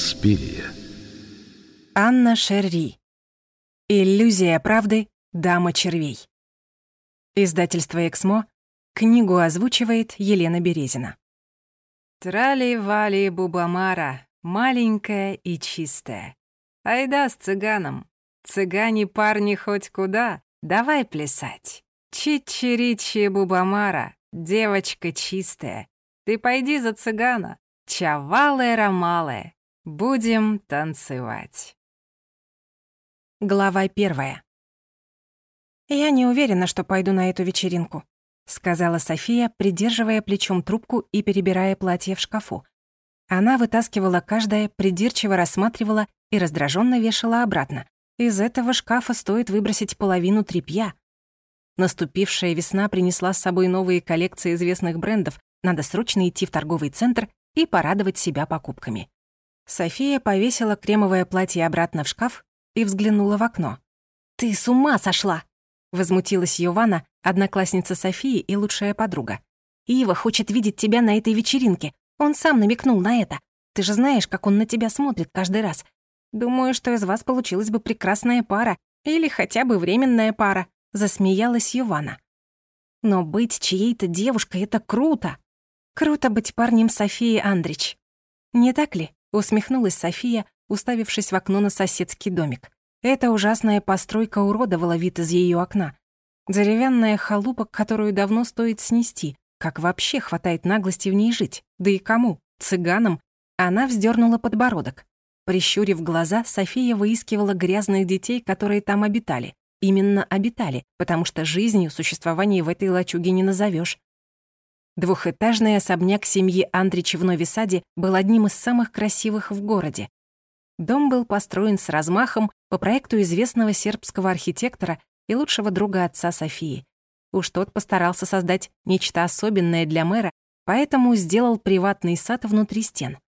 Инспирия. Анна Шерри. Иллюзия правды. Дама червей. Издательство «Эксмо». Книгу озвучивает Елена Березина. Трали-вали бубамара, маленькая и чистая. Айда с цыганом. Цыгане парни хоть куда, давай плясать. Чичи-ричи бубамара, девочка чистая. Ты пойди за цыгана, чавалая-ромалая, будем танцевать. Глава 1. «Я не уверена, что пойду на эту вечеринку», — сказала София, придерживая плечом трубку и перебирая платье в шкафу. Она вытаскивала каждое, придирчиво рассматривала и раздраженно вешала обратно. Из этого шкафа стоит выбросить половину тряпья. Наступившая весна принесла с собой новые коллекции известных брендов, надо срочно идти в торговый центр и порадовать себя покупками. София повесила кремовое платье обратно в шкаф и взглянула в окно. «Ты с ума сошла!» — возмутилась Йована, одноклассница Софии и лучшая подруга. «Ива хочет видеть тебя на этой вечеринке. Он сам намекнул на это. Ты же знаешь, как он на тебя смотрит каждый раз. Думаю, что из вас получилась бы прекрасная пара или хотя бы временная пара», — засмеялась Йована. «Но быть чьей-то девушкой — это круто! Круто быть парнем Софии Андрич. Не так ли?» — усмехнулась София, уставившись в окно на соседский домик. Эта ужасная постройка уродовала вид из её окна. Деревянная халупа, которую давно стоит снести. Как вообще хватает наглости в ней жить? Да и кому? Цыганам? Она вздернула подбородок. Прищурив глаза, София выискивала грязных детей, которые там обитали. Именно обитали, потому что жизнью существование в этой лачуге не назовёшь. Двухэтажный особняк семьи Андрич в Нови-Саде был одним из самых красивых в городе. Дом был построен с размахом по проекту известного сербского архитектора и лучшего друга отца Софии. Уж тот постарался создать нечто особенное для мэра, поэтому сделал приватный сад внутри стен.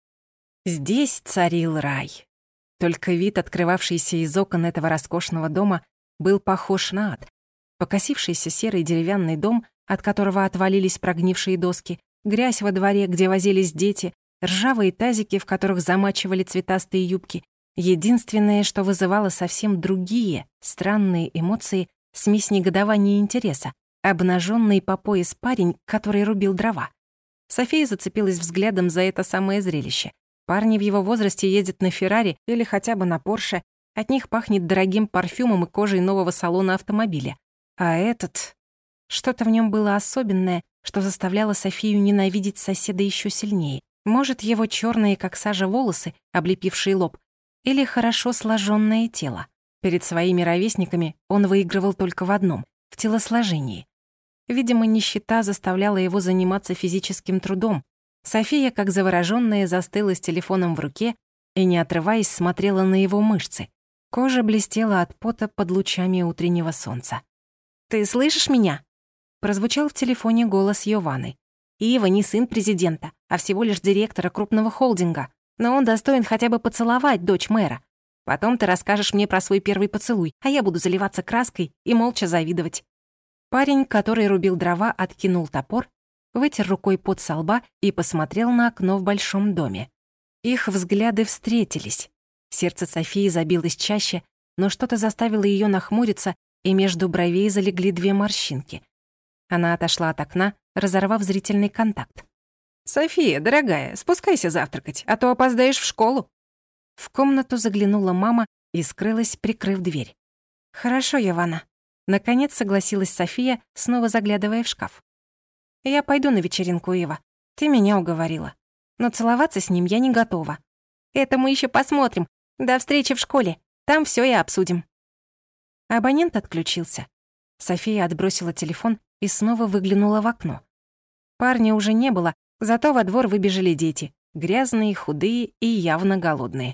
Здесь царил рай. Только вид, открывавшийся из окон этого роскошного дома, был похож на ад. Покосившийся серый деревянный дом, от которого отвалились прогнившие доски, грязь во дворе, где возились дети, ржавые тазики, в которых замачивали цветастые юбки. Единственное, что вызывало совсем другие, странные эмоции, смесь негодования и интереса. Обнаженный по пояс парень, который рубил дрова. София зацепилась взглядом за это самое зрелище. Парни в его возрасте ездят на Феррари или хотя бы на Порше. От них пахнет дорогим парфюмом и кожей нового салона автомобиля. А этот... Что-то в нем было особенное, что заставляло Софию ненавидеть соседа еще сильнее. Может, его черные, как сажа, волосы, облепившие лоб, или хорошо сложенное тело. Перед своими ровесниками он выигрывал только в одном — в телосложении. Видимо, нищета заставляла его заниматься физическим трудом. София, как заворожённая, застыла с телефоном в руке и, не отрываясь, смотрела на его мышцы. Кожа блестела от пота под лучами утреннего солнца. «Ты слышишь меня?» — прозвучал в телефоне голос Йованы. «Ива не сын президента, а всего лишь директора крупного холдинга, но он достоин хотя бы поцеловать дочь мэра. Потом ты расскажешь мне про свой первый поцелуй, а я буду заливаться краской и молча завидовать». Парень, который рубил дрова, откинул топор, вытер рукой пот со лба и посмотрел на окно в большом доме. Их взгляды встретились. Сердце Софии забилось чаще, но что-то заставило её нахмуриться, и между бровей залегли 2 морщинки. Она отошла от окна, разорвав зрительный контакт. «София, дорогая, спускайся завтракать, а то опоздаешь в школу». В комнату заглянула мама и скрылась, прикрыв дверь. «Хорошо, Йована». Наконец согласилась София, снова заглядывая в шкаф. «Я пойду на вечеринку, Ива. Ты меня уговорила. Но целоваться с ним я не готова. Это мы ещё посмотрим. До встречи в школе. Там всё и обсудим». Абонент отключился. София отбросила телефон и снова выглянула в окно. Парня уже не было, зато во двор выбежали дети. Грязные, худые и явно голодные.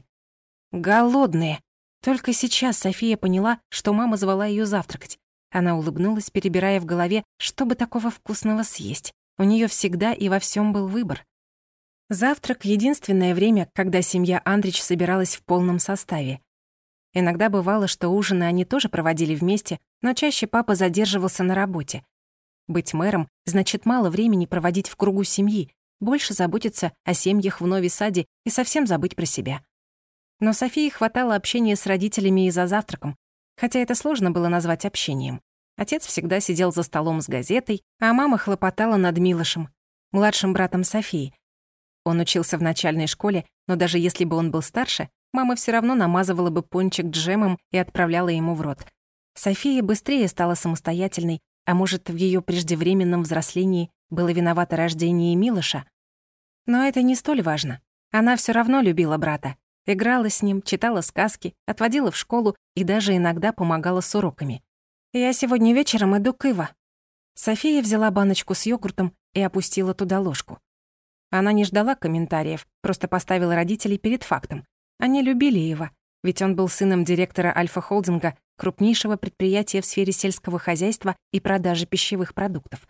Голодные! Только сейчас София поняла, что мама звала её завтракать. Она улыбнулась, перебирая в голове, что бы такого вкусного съесть. У неё всегда и во всём был выбор. Завтрак — единственное время, когда семья Андрич собиралась в полном составе. Иногда бывало, что ужины они тоже проводили вместе, но чаще папа задерживался на работе. Быть мэром значит мало времени проводить в кругу семьи, больше заботиться о семьях в Нови-Саде и совсем забыть про себя. Но Софии хватало общения с родителями и за завтраком, хотя это сложно было назвать общением. Отец всегда сидел за столом с газетой, а мама хлопотала над Милошем, младшим братом Софии. Он учился в начальной школе, но даже если бы он был старше, мама все равно намазывала бы пончик джемом и отправляла ему в рот. София быстрее стала самостоятельной, а может, в ее преждевременном взрослении было виновато рождение Милоша? Но это не столь важно. Она все равно любила брата, играла с ним, читала сказки, отводила в школу и даже иногда помогала с уроками. «Я сегодня вечером иду к Ива». София взяла баночку с йогуртом и опустила туда ложку. Она не ждала комментариев, просто поставила родителей перед фактом. Они любили Ива, ведь он был сыном директора Альфа-холдинга, крупнейшего предприятия в сфере сельского хозяйства и продажи пищевых продуктов.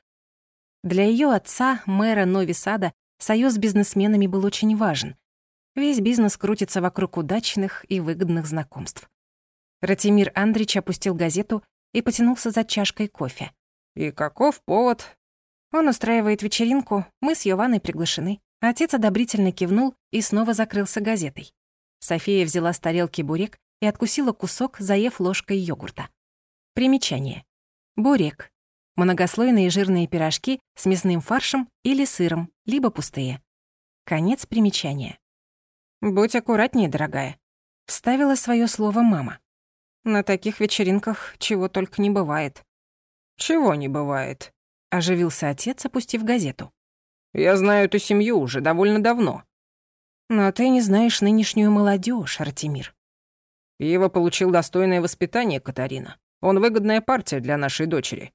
Для ее отца, мэра Нови-Сада, союз с бизнесменами был очень важен. Весь бизнес крутится вокруг удачных и выгодных знакомств. Ратимир Андрич опустил газету и потянулся за чашкой кофе. «И каков повод?» Он устраивает вечеринку, мы с Йованой приглашены. Отец одобрительно кивнул и снова закрылся газетой. София взяла с тарелки бурек и откусила кусок, заев ложкой йогурта. Примечание. Бурек. Многослойные жирные пирожки с мясным фаршем или сыром, либо пустые. Конец примечания. «Будь аккуратнее, дорогая», — вставила своё слово мама. «На таких вечеринках чего только не бывает». «Чего не бывает?» — оживился отец, опустив газету. «Я знаю эту семью уже довольно давно». «Но ты не знаешь нынешнюю молодежь, Артемир». «Ива получил достойное воспитание, Катарина. Он выгодная партия для нашей дочери».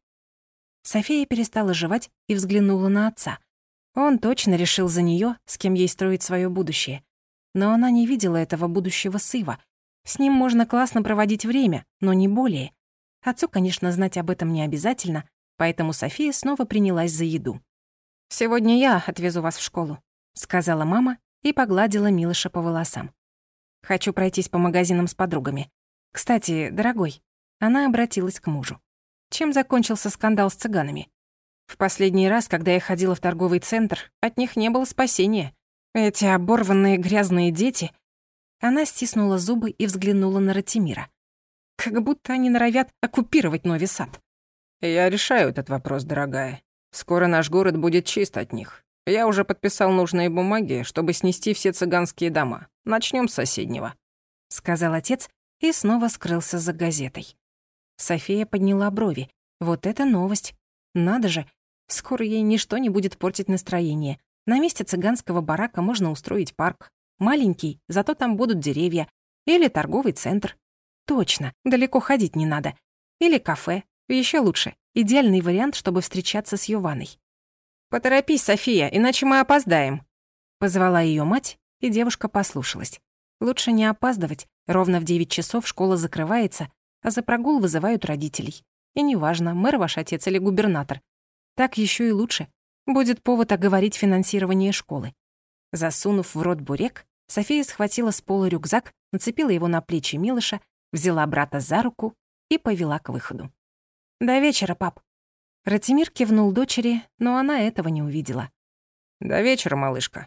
София перестала жевать и взглянула на отца. Он точно решил за неё, с кем ей строить своё будущее. Но она не видела этого будущего с Ива. С ним можно классно проводить время, но не более. Отцу, конечно, знать об этом не обязательно, поэтому София снова принялась за еду. «Сегодня я отвезу вас в школу», — сказала мама и погладила Милоша по волосам. «Хочу пройтись по магазинам с подругами. Кстати, дорогой», — она обратилась к мужу. «Чем закончился скандал с цыганами? В последний раз, когда я ходила в торговый центр, от них не было спасения. Эти оборванные грязные дети...» Она стиснула зубы и взглянула на Ратимира. «Как будто они норовят оккупировать Нови-Сад». «Я решаю этот вопрос, дорогая. Скоро наш город будет чист от них. Я уже подписал нужные бумаги, чтобы снести все цыганские дома. Начнем с соседнего», — сказал отец и снова скрылся за газетой. София подняла брови. Вот это новость. Надо же, скоро ей ничто не будет портить настроение. На месте цыганского барака можно устроить парк. Маленький, зато там будут деревья. Или торговый центр. Точно, далеко ходить не надо. Или кафе. Еще лучше. Идеальный вариант, чтобы встречаться с Йованой. «Поторопись, София, иначе мы опоздаем», — позвала ее мать, и девушка послушалась. Лучше не опаздывать. Ровно в 9 часов школа закрывается, а за прогул вызывают родителей. И неважно, мэр ваш отец или губернатор. Так еще и лучше. Будет повод оговорить финансирование школы. Засунув в рот бурек, София схватила с пола рюкзак, нацепила его на плечи Милоша, взяла брата за руку и повела к выходу. «До вечера, пап». Ратимир кивнул дочери, но она этого не увидела. «До вечера, малышка».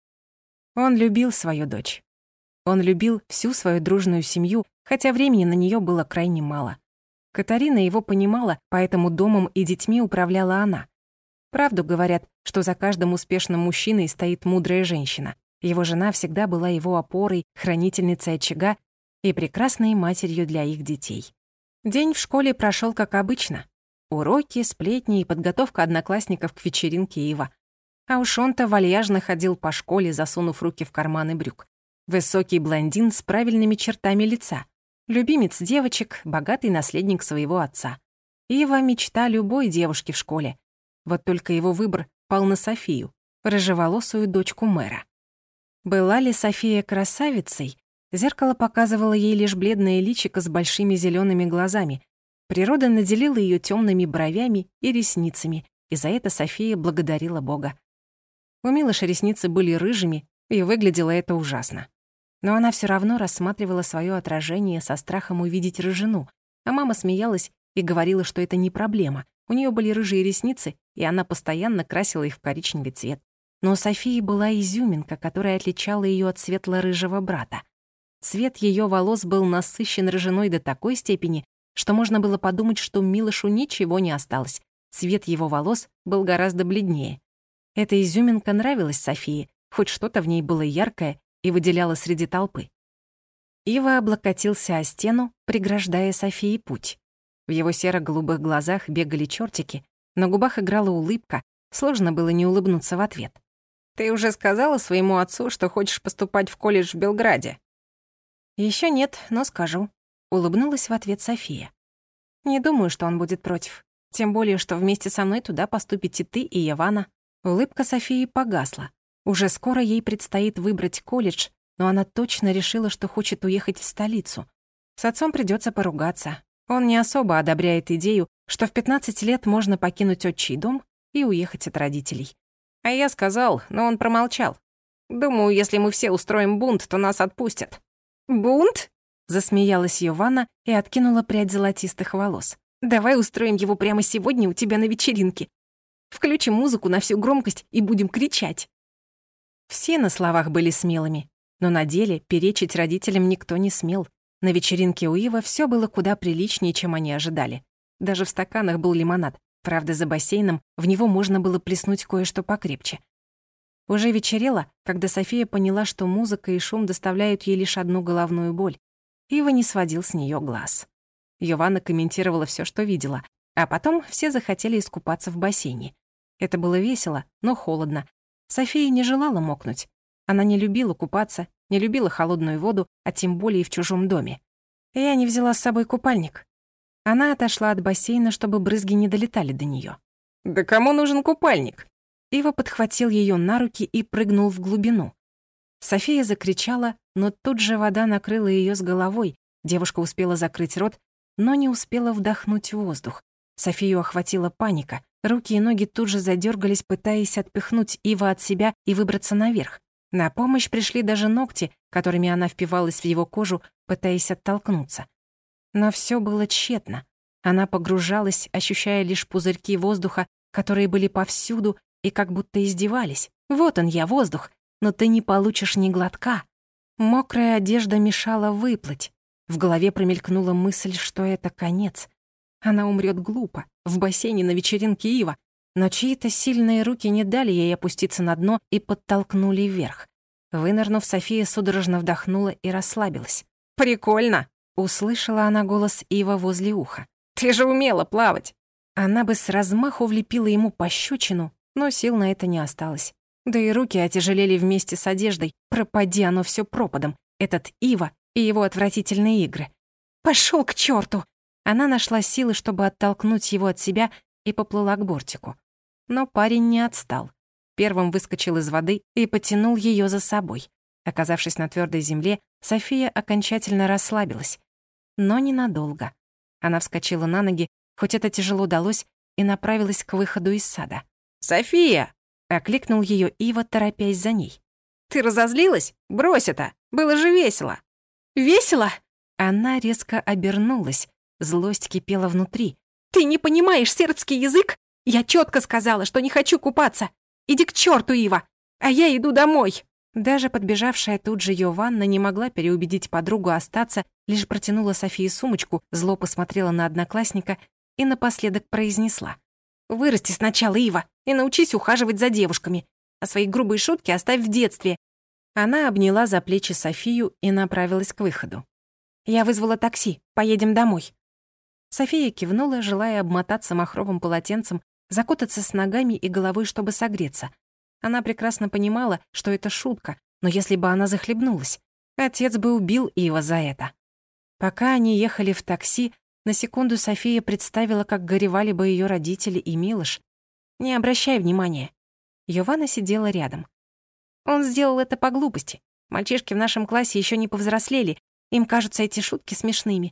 Он любил свою дочь. Он любил всю свою дружную семью, хотя времени на нее было крайне мало. Катарина его понимала, поэтому домом и детьми управляла она. Правду говорят, что за каждым успешным мужчиной стоит мудрая женщина. Его жена всегда была его опорой, хранительницей очага и прекрасной матерью для их детей. День в школе прошел как обычно. Уроки, сплетни и подготовка одноклассников к вечеринке Ива. А уж он-то вальяжно ходил по школе, засунув руки в карманы брюк. Высокий блондин с правильными чертами лица. Любимец девочек, богатый наследник своего отца. Ива — мечта любой девушки в школе. Вот только его выбор пал на Софию, рыжеволосую дочку мэра. Была ли София красавицей? Зеркало показывало ей лишь бледное личико с большими зелеными глазами. Природа наделила ее темными бровями и ресницами, и за это София благодарила Бога. У Милоши ресницы были рыжими, и выглядело это ужасно. Но она все равно рассматривала свое отражение со страхом увидеть рыжину, а мама смеялась и говорила, что это не проблема. У нее были рыжие ресницы, и она постоянно красила их в коричневый цвет. Но у Софии была изюминка, которая отличала ее от светло-рыжего брата. Цвет ее волос был насыщен рыжиной до такой степени, что можно было подумать, что Милошу ничего не осталось. Цвет его волос был гораздо бледнее. Эта изюминка нравилась Софии, хоть что-то в ней было яркое и выделяло среди толпы. Ива облокотился о стену, преграждая Софии путь. В его серо-голубых глазах бегали чертики, на губах играла улыбка, сложно было не улыбнуться в ответ. «Ты уже сказала своему отцу, что хочешь поступать в колледж в Белграде?» Еще нет, но скажу», — улыбнулась в ответ София. «Не думаю, что он будет против. Тем более, что вместе со мной туда поступите ты и Явана». Улыбка Софии погасла. Уже скоро ей предстоит выбрать колледж, но она точно решила, что хочет уехать в столицу. С отцом придется поругаться. Он не особо одобряет идею, что в 15 лет можно покинуть отчий дом и уехать от родителей. А я сказал, но он промолчал. Думаю, если мы все устроим бунт, то нас отпустят. «Бунт?» — засмеялась Йована и откинула прядь золотистых волос. «Давай устроим его прямо сегодня у тебя на вечеринке. Включим музыку на всю громкость и будем кричать». Все на словах были смелыми, но на деле перечить родителям никто не смел. На вечеринке у Ива все было куда приличнее, чем они ожидали. Даже в стаканах был лимонад. Правда, за бассейном в него можно было плеснуть кое-что покрепче. Уже вечерело, когда София поняла, что музыка и шум доставляют ей лишь одну головную боль. Ива не сводил с нее глаз. Йована комментировала все, что видела, а потом все захотели искупаться в бассейне. Это было весело, но холодно. София не желала мокнуть. Она не любила купаться, не любила холодную воду, а тем более в чужом доме. Я не взяла с собой купальник. Она отошла от бассейна, чтобы брызги не долетали до нее. «Да кому нужен купальник?» Ива подхватил ее на руки и прыгнул в глубину. София закричала, но тут же вода накрыла ее с головой. Девушка успела закрыть рот, но не успела вдохнуть воздух. Софию охватила паника. Руки и ноги тут же задергались, пытаясь отпихнуть Ива от себя и выбраться наверх. На помощь пришли даже ногти, которыми она впивалась в его кожу, пытаясь оттолкнуться. Но все было тщетно. Она погружалась, ощущая лишь пузырьки воздуха, которые были повсюду и как будто издевались. «Вот он я, воздух, но ты не получишь ни глотка». Мокрая одежда мешала выплыть. В голове промелькнула мысль, что это конец. Она умрет глупо, в бассейне на вечеринке Ива, но чьи-то сильные руки не дали ей опуститься на дно и подтолкнули вверх. Вынырнув, София судорожно вдохнула и расслабилась. «Прикольно!» — услышала она голос Ива возле уха. «Ты же умела плавать!» Она бы с размаху влепила ему пощечину, но сил на это не осталось. Да и руки отяжелели вместе с одеждой. Пропади оно все пропадом. Этот Ива и его отвратительные игры. «Пошёл к чёрту!» Она нашла силы, чтобы оттолкнуть его от себя, и поплыла к бортику. Но парень не отстал. Первым выскочил из воды и потянул ее за собой. Оказавшись на твердой земле, София окончательно расслабилась. Но ненадолго. Она вскочила на ноги, хоть это тяжело далось, и направилась к выходу из сада. «София!» — окликнул ее Ива, торопясь за ней. «Ты разозлилась? Брось это! Было же весело!» «Весело?» Она резко обернулась. Злость кипела внутри. «Ты не понимаешь сербский язык? Я четко сказала, что не хочу купаться. Иди к черту, Ива! А я иду домой!» Даже подбежавшая тут же Йованна не могла переубедить подругу остаться, лишь протянула Софии сумочку, зло посмотрела на одноклассника и напоследок произнесла: «Вырасти сначала, Ива, и научись ухаживать за девушками, а свои грубые шутки оставь в детстве». Она обняла за плечи Софию и направилась к выходу. «Я вызвала такси, поедем домой». София кивнула, желая обмотаться махровым полотенцем, закутаться с ногами и головой, чтобы согреться. Она прекрасно понимала, что это шутка, но если бы она захлебнулась, отец бы убил Ива за это. Пока они ехали в такси, на секунду София представила, как горевали бы ее родители и Милош. «Не обращай внимания». Йована сидела рядом. «Он сделал это по глупости. Мальчишки в нашем классе еще не повзрослели, им кажутся эти шутки смешными.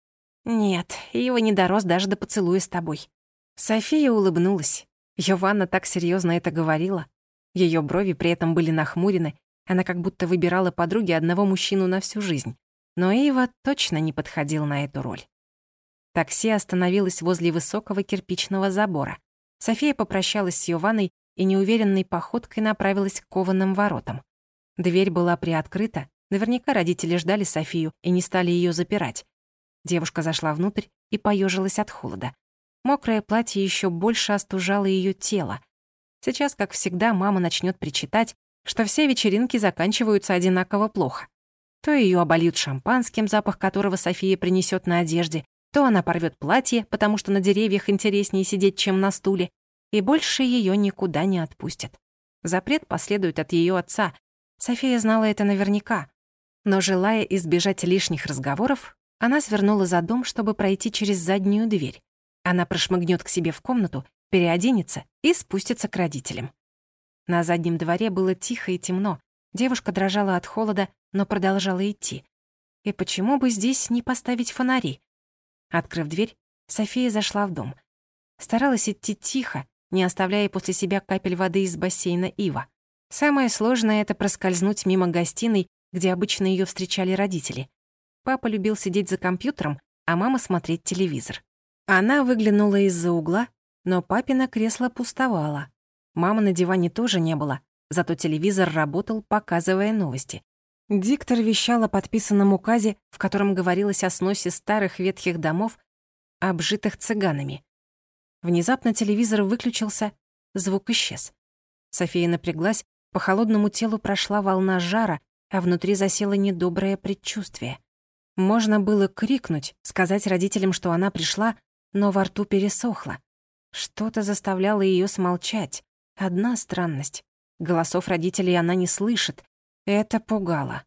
Нет, Ива не дорос даже до поцелуя с тобой». София улыбнулась. Йована так серьезно это говорила. Ее брови при этом были нахмурены, она как будто выбирала подруге одного мужчину на всю жизнь. Но Ива точно не подходил на эту роль. Такси остановилось возле высокого кирпичного забора. София попрощалась с Йованой и неуверенной походкой направилась к кованым воротам. Дверь была приоткрыта, Наверняка родители ждали Софию и не стали ее запирать. Девушка зашла внутрь и поежилась от холода. Мокрое платье еще больше остужало ее тело. Сейчас, как всегда, мама начнет причитать, что все вечеринки заканчиваются одинаково плохо. То ее обольют шампанским, запах которого София принесет на одежде, то она порвет платье, потому что на деревьях интереснее сидеть, чем на стуле, и больше ее никуда не отпустят. Запрет последует от ее отца. София знала это наверняка. Но, желая избежать лишних разговоров, она свернула за дом, чтобы пройти через заднюю дверь. Она прошмыгнет к себе в комнату, переоденется и спустится к родителям. На заднем дворе было тихо и темно. Девушка дрожала от холода, но продолжала идти. И почему бы здесь не поставить фонари? Открыв дверь, София зашла в дом. Старалась идти тихо, не оставляя после себя капель воды из бассейна Ива. Самое сложное — это проскользнуть мимо гостиной, где обычно ее встречали родители. Папа любил сидеть за компьютером, а мама смотреть телевизор. Она выглянула из-за угла, но папино кресло пустовало. Мамы на диване тоже не было, зато телевизор работал, показывая новости. Диктор вещал о подписанном указе, в котором говорилось о сносе старых ветхих домов, обжитых цыганами. Внезапно телевизор выключился, звук исчез. София напряглась, по холодному телу прошла волна жара, а внутри засело недоброе предчувствие. Можно было крикнуть, сказать родителям, что она пришла, но во рту пересохло. Что-то заставляло ее смолчать. Одна странность. Голосов родителей она не слышит. Это пугало.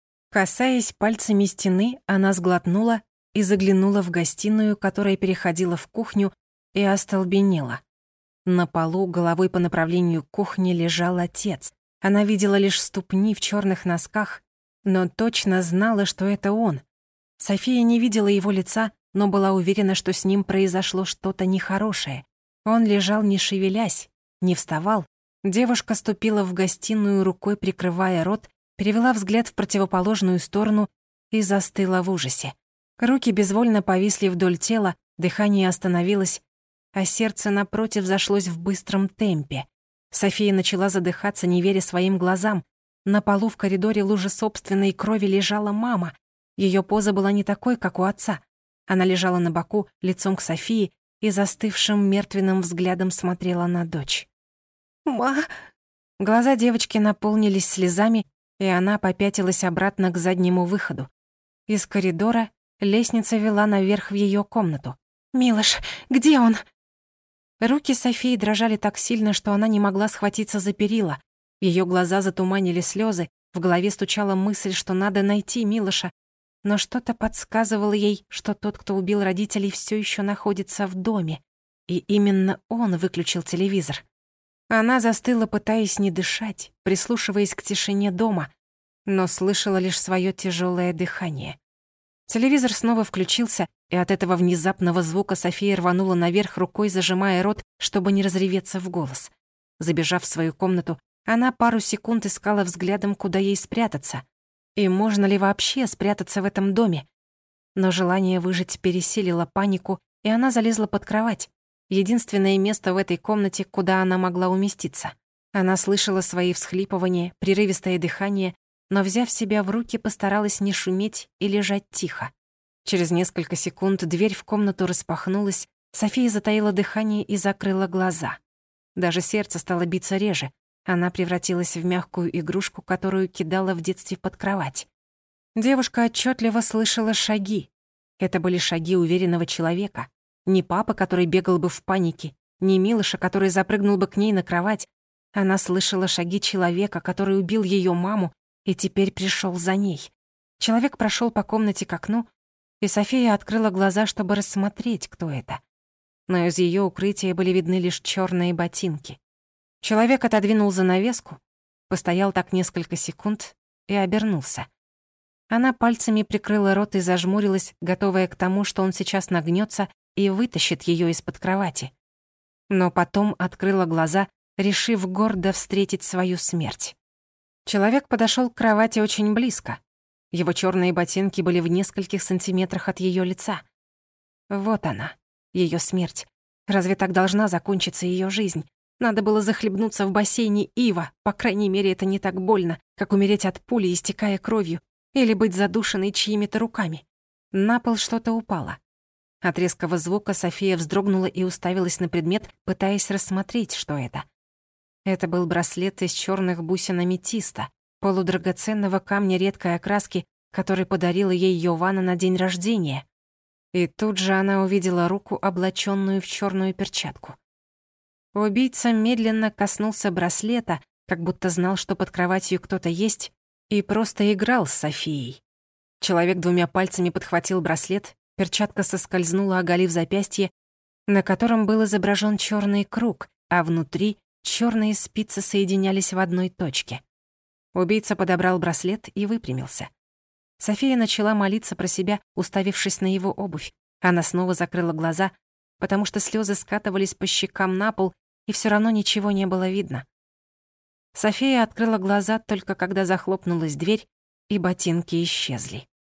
Касаясь пальцами стены, она сглотнула и заглянула в гостиную, которая переходила в кухню, и остолбенела. На полу, головой по направлению к кухне, лежал отец. Она видела лишь ступни в черных носках, но точно знала, что это он. София не видела его лица, но была уверена, что с ним произошло что-то нехорошее. Он лежал, не шевелясь, не вставал. Девушка ступила в гостиную, рукой прикрывая рот, перевела взгляд в противоположную сторону и застыла в ужасе. Руки безвольно повисли вдоль тела, дыхание остановилось, а сердце напротив зашлось в быстром темпе. София начала задыхаться, не веря своим глазам. На полу в коридоре лужи собственной крови лежала мама. Ее поза была не такой, как у отца. Она лежала на боку, лицом к Софии, и застывшим мертвенным взглядом смотрела на дочь. «Ма...» Глаза девочки наполнились слезами, и она попятилась обратно к заднему выходу. Из коридора лестница вела наверх в ее комнату. «Милош, где он?» Руки Софии дрожали так сильно, что она не могла схватиться за перила. Ее глаза затуманили слезы, в голове стучала мысль, что надо найти Милоша, но что-то подсказывало ей, что тот, кто убил родителей, все еще находится в доме. И именно он выключил телевизор. Она застыла, пытаясь не дышать, прислушиваясь к тишине дома, но слышала лишь свое тяжелое дыхание. Телевизор снова включился, и от этого внезапного звука София рванула наверх рукой, зажимая рот, чтобы не разреветься в голос. Забежав в свою комнату, она пару секунд искала взглядом, куда ей спрятаться. И можно ли вообще спрятаться в этом доме? Но желание выжить пересилило панику, и она залезла под кровать. Единственное место в этой комнате, куда она могла уместиться. Она слышала свои всхлипывания, прерывистое дыхание, но, взяв себя в руки, постаралась не шуметь и лежать тихо. Через несколько секунд дверь в комнату распахнулась, София затаила дыхание и закрыла глаза. Даже сердце стало биться реже. Она превратилась в мягкую игрушку, которую кидала в детстве под кровать. Девушка отчетливо слышала шаги. Это были шаги уверенного человека. Не папа, который бегал бы в панике, не Милоша, который запрыгнул бы к ней на кровать. Она слышала шаги человека, который убил ее маму и теперь пришел за ней. Человек прошел по комнате к окну, и София открыла глаза, чтобы рассмотреть, кто это. Но из ее укрытия были видны лишь черные ботинки. Человек отодвинул занавеску, постоял так несколько секунд и обернулся. Она пальцами прикрыла рот и зажмурилась, готовая к тому, что он сейчас нагнется и вытащит ее из-под кровати. Но потом открыла глаза, решив гордо встретить свою смерть. Человек подошел к кровати очень близко. Его черные ботинки были в нескольких сантиметрах от ее лица. Вот она, ее смерть. Разве так должна закончиться ее жизнь? Надо было захлебнуться в бассейне Ива, по крайней мере, это не так больно, как умереть от пули, истекая кровью, Или быть задушенной чьими-то руками. На пол что-то упало. От резкого звука София вздрогнула и уставилась на предмет, пытаясь рассмотреть, что это. Это был браслет из чёрных бусин аметиста, полудрагоценного камня редкой окраски, который подарила ей Йована на день рождения. И тут же она увидела руку, облачённую в чёрную перчатку. Убийца медленно коснулся браслета, как будто знал, что под кроватью кто-то есть, и просто играл с Софией. Человек 2 пальцами подхватил браслет, перчатка соскользнула, оголив запястье, на котором был изображен чёрный круг, а внутри чёрные спицы соединялись в одной точке. Убийца подобрал браслет и выпрямился. София начала молиться про себя, уставившись на его обувь. Она снова закрыла глаза, потому что слёзы скатывались по щекам на пол, и всё равно ничего не было видно. София открыла глаза только когда захлопнулась дверь, и ботинки исчезли.